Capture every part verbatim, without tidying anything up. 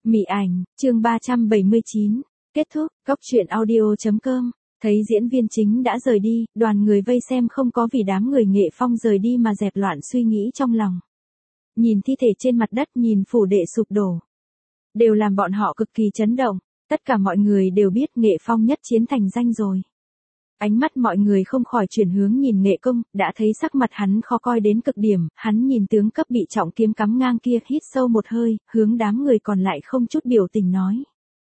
Mị ảnh, chương ba trăm bảy mươi chín. Kết thúc, góc truyện audio chấm com. Thấy diễn viên chính đã rời đi, đoàn người vây xem không có vì đám người Nghệ Phong rời đi mà dẹp loạn suy nghĩ trong lòng. Nhìn thi thể trên mặt đất, nhìn phủ đệ sụp đổ, đều làm bọn họ cực kỳ chấn động. Tất cả mọi người đều biết Nghệ Phong nhất chiến thành danh rồi. Ánh mắt mọi người không khỏi chuyển hướng nhìn Nghệ Công, đã thấy sắc mặt hắn khó coi đến cực điểm, hắn nhìn tướng cấp bị trọng kiếm cắm ngang kia, hít sâu một hơi, hướng đám người còn lại không chút biểu tình nói.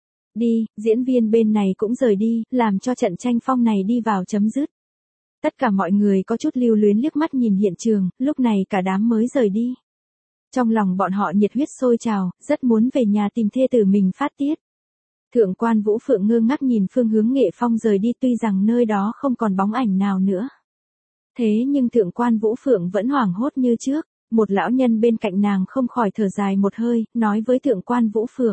Đi, diễn viên bên này cũng rời đi, làm cho trận tranh phong này đi vào chấm dứt. Tất cả mọi người có chút lưu luyến liếc mắt nhìn hiện trường, lúc này cả đám mới rời đi. Trong lòng bọn họ nhiệt huyết sôi trào, rất muốn về nhà tìm thê tử mình phát tiết. Thượng quan Vũ Phượng ngơ ngác nhìn phương hướng Nghệ Phong rời đi, tuy rằng nơi đó không còn bóng ảnh nào nữa. Thế nhưng thượng quan Vũ Phượng vẫn hoảng hốt như trước, một lão nhân bên cạnh nàng không khỏi thở dài một hơi, nói với thượng quan Vũ Phượng.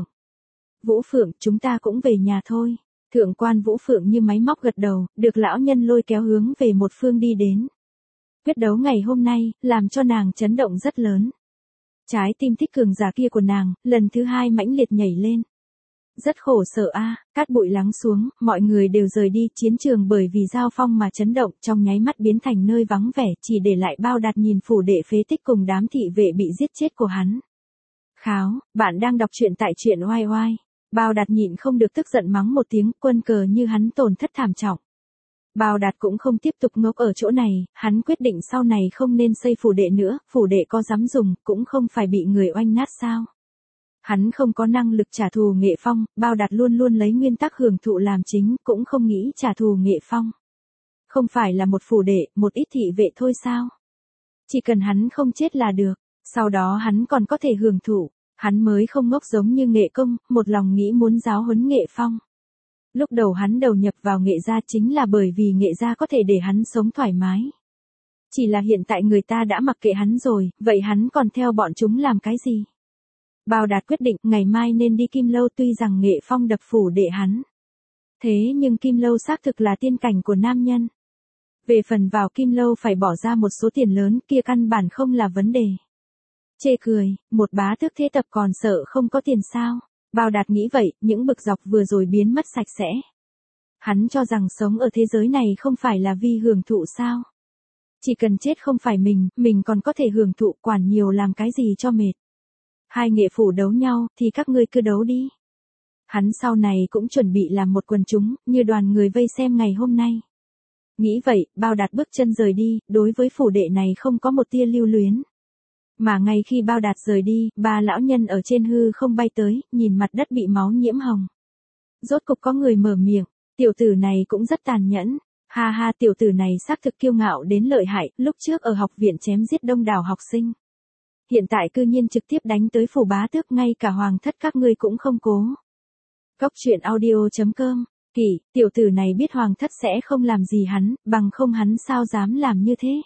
Vũ Phượng, chúng ta cũng về nhà thôi. Thượng quan Vũ Phượng như máy móc gật đầu, được lão nhân lôi kéo hướng về một phương đi đến. Quyết đấu ngày hôm nay, làm cho nàng chấn động rất lớn. Trái tim thích cường giả kia của nàng, lần thứ hai mãnh liệt nhảy lên. Rất khổ sở a, à, cát bụi lắng xuống, mọi người đều rời đi, chiến trường bởi vì giao phong mà chấn động, trong nháy mắt biến thành nơi vắng vẻ, chỉ để lại Bao Đạt nhìn phủ đệ phế tích cùng đám thị vệ bị giết chết của hắn. Kháo, bạn đang đọc truyện tại truyện oai oai. Bao Đạt nhịn không được tức giận mắng một tiếng, quân cờ như hắn tổn thất thảm trọng. Bao Đạt cũng không tiếp tục ngốc ở chỗ này, hắn quyết định sau này không nên xây phủ đệ nữa, phủ đệ có dám dùng, cũng không phải bị người oanh nát sao. Hắn không có năng lực trả thù Nghệ Phong, Bao Đạt luôn luôn lấy nguyên tắc hưởng thụ làm chính, cũng không nghĩ trả thù Nghệ Phong. Không phải là một phủ đệ, một ít thị vệ thôi sao? Chỉ cần hắn không chết là được, sau đó hắn còn có thể hưởng thụ, hắn mới không ngốc giống như Nghệ Công, một lòng nghĩ muốn giáo huấn Nghệ Phong. Lúc đầu hắn đầu nhập vào Nghệ gia chính là bởi vì Nghệ gia có thể để hắn sống thoải mái. Chỉ là hiện tại người ta đã mặc kệ hắn rồi, vậy hắn còn theo bọn chúng làm cái gì? Bao Đạt quyết định ngày mai nên đi Kim Lâu, tuy rằng Nghệ Phong đập phủ đệ hắn. Thế nhưng Kim Lâu xác thực là tiên cảnh của nam nhân. Về phần vào Kim Lâu phải bỏ ra một số tiền lớn, kia căn bản không là vấn đề. Chê cười, một bá tước thế tập còn sợ không có tiền sao? Bao Đạt nghĩ vậy, những bực dọc vừa rồi biến mất sạch sẽ. Hắn cho rằng sống ở thế giới này không phải là vì hưởng thụ sao? Chỉ cần chết không phải mình, mình còn có thể hưởng thụ, quản nhiều làm cái gì cho mệt. Hai nghệ phủ đấu nhau, thì các ngươi cứ đấu đi. Hắn sau này cũng chuẩn bị làm một quần chúng, như đoàn người vây xem ngày hôm nay. Nghĩ vậy, Bao Đạt bước chân rời đi, đối với phủ đệ này không có một tia lưu luyến. Mà ngay khi Bao Đạt rời đi, ba lão nhân ở trên hư không bay tới, nhìn mặt đất bị máu nhiễm hồng. Rốt cục có người mở miệng, tiểu tử này cũng rất tàn nhẫn. Ha ha, tiểu tử này xác thực kiêu ngạo đến lợi hại, lúc trước ở học viện chém giết đông đảo học sinh. Hiện tại cư nhiên trực tiếp đánh tới phủ bá tước, ngay cả hoàng thất các ngươi cũng không cố. Góc truyện audio chấm com. Kỳ, tiểu tử này biết hoàng thất sẽ không làm gì hắn, bằng không hắn sao dám làm như thế.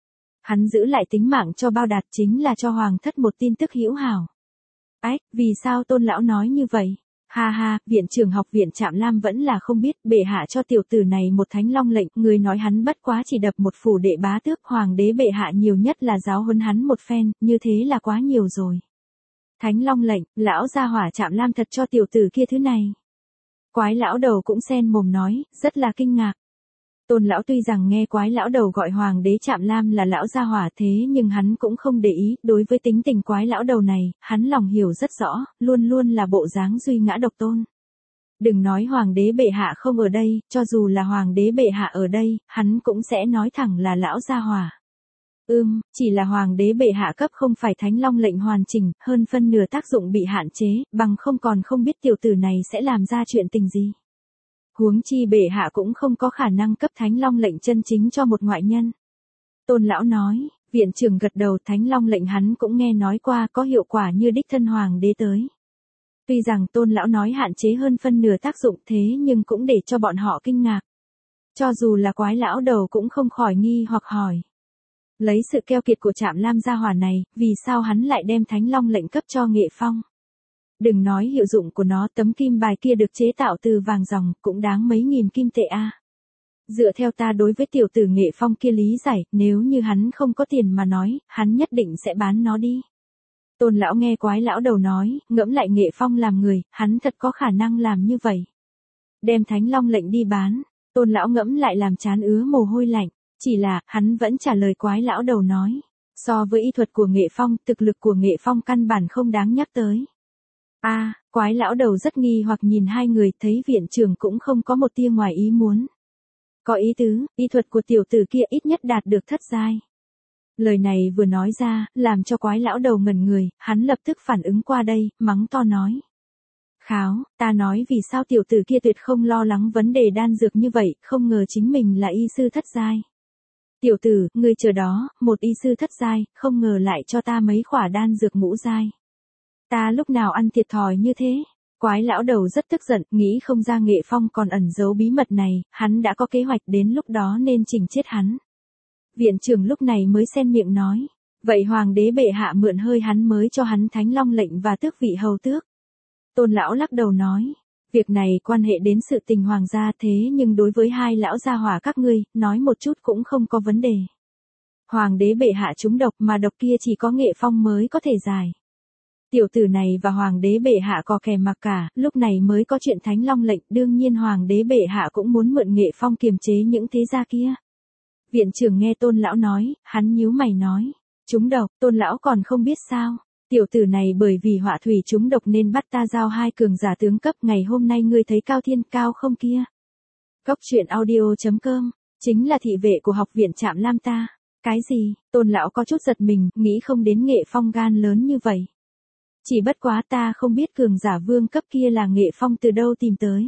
Hắn giữ lại tính mạng cho Bao Đạt chính là cho hoàng thất một tin tức hữu hảo. Ách, vì sao Tôn lão nói như vậy? Ha ha, viện trưởng học viện Trạm Lam vẫn là không biết, bệ hạ cho tiểu tử này một thánh long lệnh, người nói hắn bất quá chỉ đập một phủ đệ bá tước, hoàng đế bệ hạ nhiều nhất là giáo huấn hắn một phen, như thế là quá nhiều rồi. Thánh long lệnh, lão gia hỏa Trạm Lam thật cho tiểu tử kia thứ này. Quái lão đầu cũng sen mồm nói, rất là kinh ngạc. Tôn lão tuy rằng nghe quái lão đầu gọi hoàng đế Trạm Lam là lão gia hỏa, thế nhưng hắn cũng không để ý, đối với tính tình quái lão đầu này, hắn lòng hiểu rất rõ, luôn luôn là bộ dáng duy ngã độc tôn. Đừng nói hoàng đế bệ hạ không ở đây, cho dù là hoàng đế bệ hạ ở đây, hắn cũng sẽ nói thẳng là lão gia hỏa. Ưm, chỉ là hoàng đế bệ hạ cấp không phải thánh long lệnh hoàn chỉnh, hơn phân nửa tác dụng bị hạn chế, bằng không còn không biết tiểu tử này sẽ làm ra chuyện tình gì. Huống chi bệ hạ cũng không có khả năng cấp thánh long lệnh chân chính cho một ngoại nhân. Tôn lão nói, viện trưởng gật đầu, thánh long lệnh hắn cũng nghe nói qua, có hiệu quả như đích thân hoàng đế tới. Tuy rằng tôn lão nói hạn chế hơn phân nửa tác dụng, thế nhưng cũng để cho bọn họ kinh ngạc. Cho dù là quái lão đầu cũng không khỏi nghi hoặc hỏi. Lấy sự keo kiệt của Trạm Lam gia hỏa này, vì sao hắn lại đem thánh long lệnh cấp cho Nghệ Phong? Đừng nói hiệu dụng của nó, tấm kim bài kia được chế tạo từ vàng ròng, cũng đáng mấy nghìn kim tệ a. Dựa theo ta đối với tiểu tử Nghệ Phong kia lý giải, nếu như hắn không có tiền mà nói, hắn nhất định sẽ bán nó đi. Tôn lão nghe quái lão đầu nói, ngẫm lại Nghệ Phong làm người, hắn thật có khả năng làm như vậy. Đem Thánh Long lệnh đi bán, Tôn lão ngẫm lại làm chán ứa mồ hôi lạnh, chỉ là, hắn vẫn trả lời quái lão đầu nói. So với y thuật của Nghệ Phong, thực lực của Nghệ Phong căn bản không đáng nhắc tới. A, à, quái lão đầu rất nghi hoặc nhìn hai người, thấy viện trưởng cũng không có một tia ngoài ý muốn. Có ý tứ, y thuật của tiểu tử kia ít nhất đạt được thất giai. Lời này vừa nói ra, làm cho quái lão đầu ngẩn người, hắn lập tức phản ứng qua đây, mắng to nói. Kháo, ta nói vì sao tiểu tử kia tuyệt không lo lắng vấn đề đan dược như vậy, không ngờ chính mình là y sư thất giai. Tiểu tử, ngươi chờ đó, một y sư thất giai, không ngờ lại cho ta mấy khỏa đan dược ngũ giai. Ta lúc nào ăn thiệt thòi như thế? Quái lão đầu rất tức giận, nghĩ không ra Nghệ Phong còn ẩn giấu bí mật này, hắn đã có kế hoạch đến lúc đó nên chỉnh chết hắn. Viện trưởng lúc này mới xen miệng nói, vậy hoàng đế bệ hạ mượn hơi hắn mới cho hắn Thánh Long lệnh và tước vị hầu tước. Tôn lão lắc đầu nói, việc này quan hệ đến sự tình hoàng gia thế nhưng đối với hai lão gia hỏa các ngươi, nói một chút cũng không có vấn đề. Hoàng đế bệ hạ trúng độc mà độc kia chỉ có Nghệ Phong mới có thể giải. Tiểu tử này và hoàng đế bệ hạ có kè mặc cả, lúc này mới có chuyện Thánh Long lệnh, đương nhiên hoàng đế bệ hạ cũng muốn mượn Nghệ Phong kiềm chế những thế gia kia. Viện trưởng nghe Tôn lão nói, hắn nhíu mày nói, trúng độc, Tôn lão còn không biết sao, tiểu tử này bởi vì họa thủy trúng độc nên bắt ta giao hai cường giả tướng cấp, ngày hôm nay ngươi thấy Cao Thiên Cao không kia. Cốc truyện audio chấm com, chính là thị vệ của học viện Trạm Lam ta. Cái gì? Tôn lão có chút giật mình, nghĩ không đến Nghệ Phong gan lớn như vậy. Chỉ bất quá ta không biết cường giả vương cấp kia là Nghệ Phong từ đâu tìm tới.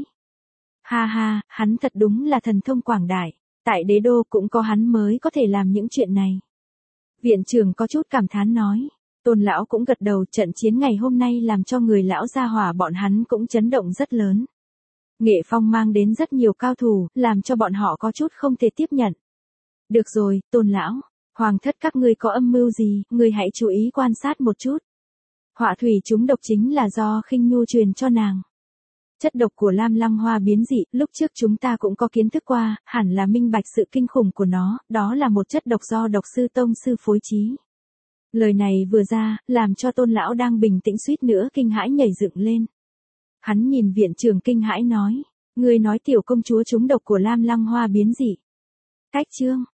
Ha ha, hắn thật đúng là thần thông quảng đại, tại đế đô cũng có hắn mới có thể làm những chuyện này. Viện trưởng có chút cảm thán nói, Tôn lão cũng gật đầu, trận chiến ngày hôm nay làm cho người lão gia hỏa bọn hắn cũng chấn động rất lớn. Nghệ Phong mang đến rất nhiều cao thủ, làm cho bọn họ có chút không thể tiếp nhận. Được rồi, Tôn lão, hoàng thất các ngươi có âm mưu gì, ngươi hãy chú ý quan sát một chút. Họa thủy chúng độc chính là do Khinh Nhu truyền cho nàng. Chất độc của Lam Lăng Hoa biến dị, lúc trước chúng ta cũng có kiến thức qua, hẳn là minh bạch sự kinh khủng của nó, đó là một chất độc do độc sư tông sư phối trí. Lời này vừa ra, làm cho Tôn lão đang bình tĩnh suýt nữa kinh hãi nhảy dựng lên. Hắn nhìn viện trưởng kinh hãi nói, ngươi nói tiểu công chúa trúng độc của Lam Lăng Hoa biến dị. Cách chương,